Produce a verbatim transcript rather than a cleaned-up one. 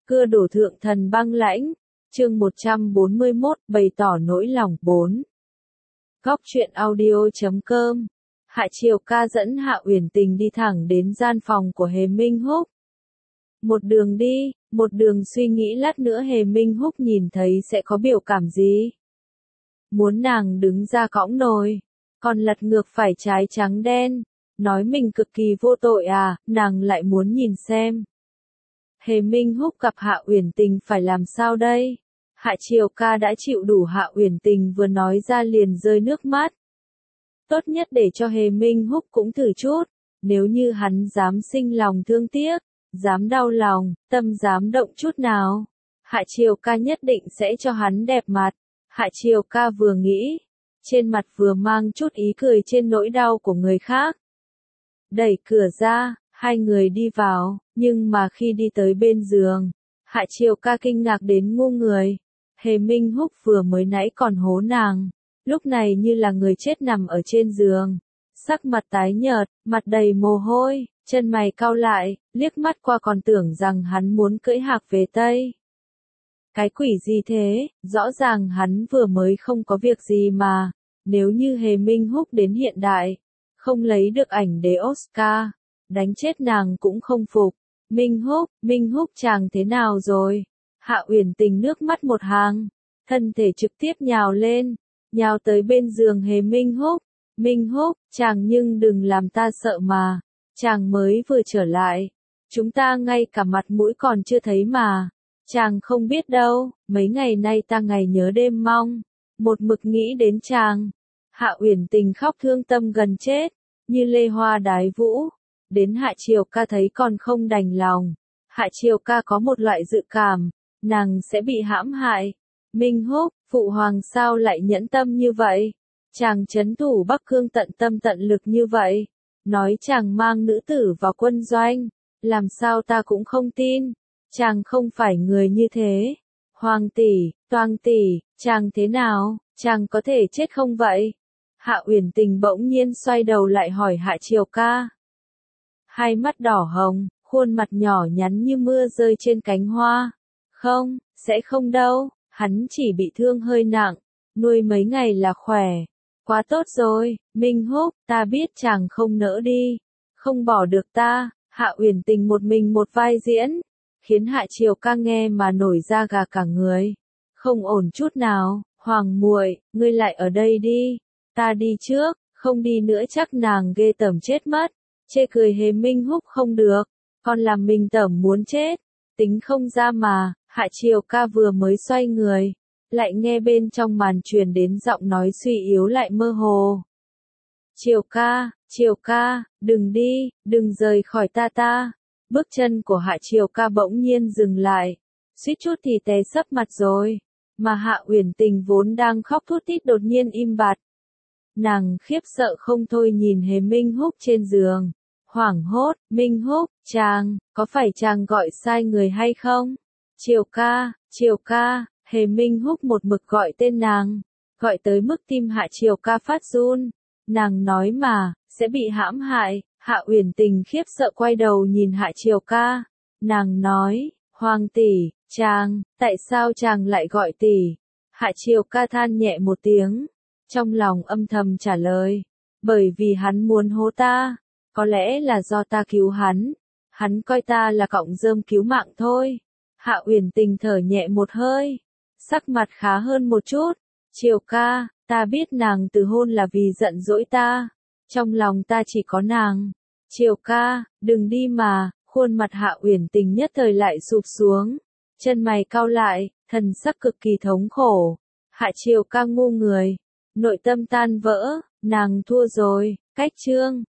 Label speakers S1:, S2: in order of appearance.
S1: Cưa đổ thượng thần băng lãnh, chương một trăm bốn mươi mốt, bày tỏ nỗi lòng bốn. Góc truyện audio chấm com. Hạ Triều Ca dẫn Hạ Uyển Tình đi thẳng đến gian phòng của Hề Minh Húc. Một đường đi, một đường suy nghĩ lát nữa Hề Minh Húc nhìn thấy sẽ có biểu cảm gì. Muốn nàng đứng ra cõng nồi, còn lật ngược phải trái trắng đen, nói mình cực kỳ vô tội à, nàng lại muốn nhìn xem. Hề Minh Húc gặp Hạ Uyển Tình phải làm sao đây? Hạ Triều Ca đã chịu đủ Hạ Uyển Tình vừa nói ra liền rơi nước mắt. Tốt nhất để cho Hề Minh Húc cũng thử chút, nếu như hắn dám sinh lòng thương tiếc, dám đau lòng, tâm dám động chút nào, Hạ Triều Ca nhất định sẽ cho hắn đẹp mặt. Hạ Triều Ca vừa nghĩ, trên mặt vừa mang chút ý cười trên nỗi đau của người khác. Đẩy cửa ra, hai người đi vào, nhưng mà khi đi tới bên giường, Hạ Triều Ca kinh ngạc đến ngu người. Hề Minh Húc vừa mới nãy còn hố nàng, lúc này như là người chết nằm ở trên giường, sắc mặt tái nhợt, mặt đầy mồ hôi, chân mày cau lại, liếc mắt qua còn tưởng rằng hắn muốn cưỡi hạc về Tây. Cái quỷ gì thế, rõ ràng hắn vừa mới không có việc gì mà, nếu như Hề Minh Húc đến hiện đại, không lấy được ảnh đế Oscar, đánh chết nàng cũng không phục. Minh Húc, Minh Húc chàng thế nào rồi? Hạ Uyển Tình nước mắt một hàng, thân thể trực tiếp nhào lên, nhào tới bên giường Hề Minh Húc. Minh Húc, chàng nhưng đừng làm ta sợ mà, chàng mới vừa trở lại, chúng ta ngay cả mặt mũi còn chưa thấy mà, chàng không biết đâu, mấy ngày nay ta ngày nhớ đêm mong, một mực nghĩ đến chàng. Hạ Uyển Tình khóc thương tâm gần chết, như lê hoa đái vũ, đến Hạ Triều Ca thấy còn không đành lòng. Hạ Triều Ca có một loại dự cảm, nàng sẽ bị hãm hại. Minh Húc, phụ hoàng sao lại nhẫn tâm như vậy? Chàng trấn thủ Bắc Cương tận tâm tận lực như vậy, nói chàng mang nữ tử vào quân doanh, làm sao ta cũng không tin, chàng không phải người như thế. Hoàng tỷ, Toang tỷ, chàng thế nào, chàng có thể chết không vậy? Hạ Uyển Tình bỗng nhiên xoay đầu lại hỏi Hạ Triều Ca. Hai mắt đỏ hồng, khuôn mặt nhỏ nhắn như mưa rơi trên cánh hoa. Không, sẽ không đâu, hắn chỉ bị thương hơi nặng, nuôi mấy ngày là khỏe. Quá tốt rồi, Minh Húc, ta biết chàng không nỡ đi, không bỏ được ta. Hạ Uyển Tình một mình một vai diễn, khiến Hạ Triều Ca nghe mà nổi da gà cả người. Không ổn chút nào, hoàng muội, ngươi lại ở đây đi, ta đi trước, không đi nữa chắc nàng ghê tởm chết mất. Chê cười Hề Minh Húc không được, còn làm mình tởm muốn chết, tính không ra mà. Hạ Triều Ca vừa mới xoay người, lại nghe bên trong màn truyền đến giọng nói suy yếu lại mơ hồ. Triều Ca, Triều Ca, đừng đi, đừng rời khỏi ta ta. Bước chân của Hạ Triều Ca bỗng nhiên dừng lại, suýt chút thì té sấp mặt rồi, mà Hạ Uyển Tình vốn đang khóc thút thít đột nhiên im bặt. Nàng khiếp sợ không thôi nhìn Hề Minh Húc trên giường, hoảng hốt. Minh Húc, chàng, có phải chàng gọi sai người hay không? Triều Ca, Triều Ca. Hề Minh Húc một mực gọi tên nàng, gọi tới mức tim Hạ Triều Ca phát run. Nàng nói mà, sẽ bị hãm hại. Hạ Uyển Tình khiếp sợ quay đầu nhìn Hạ Triều Ca. Nàng nói, hoàng tỷ, chàng, tại sao chàng lại gọi tỷ? Hạ Triều Ca than nhẹ một tiếng, trong lòng âm thầm trả lời, bởi vì hắn muốn hố ta, có lẽ là do ta cứu hắn, hắn coi ta là cọng rơm cứu mạng thôi. Hạ Uyển Tình thở nhẹ một hơi, sắc mặt khá hơn một chút. Triều Ca, ta biết nàng từ hôn là vì giận dỗi ta, trong lòng ta chỉ có nàng. Triều Ca, đừng đi mà. Khuôn mặt Hạ Uyển Tình nhất thời lại sụp xuống, chân mày cau lại, thần sắc cực kỳ thống khổ. Hạ Triều Ca ngu người, nội tâm tan vỡ, nàng thua rồi. Cách chương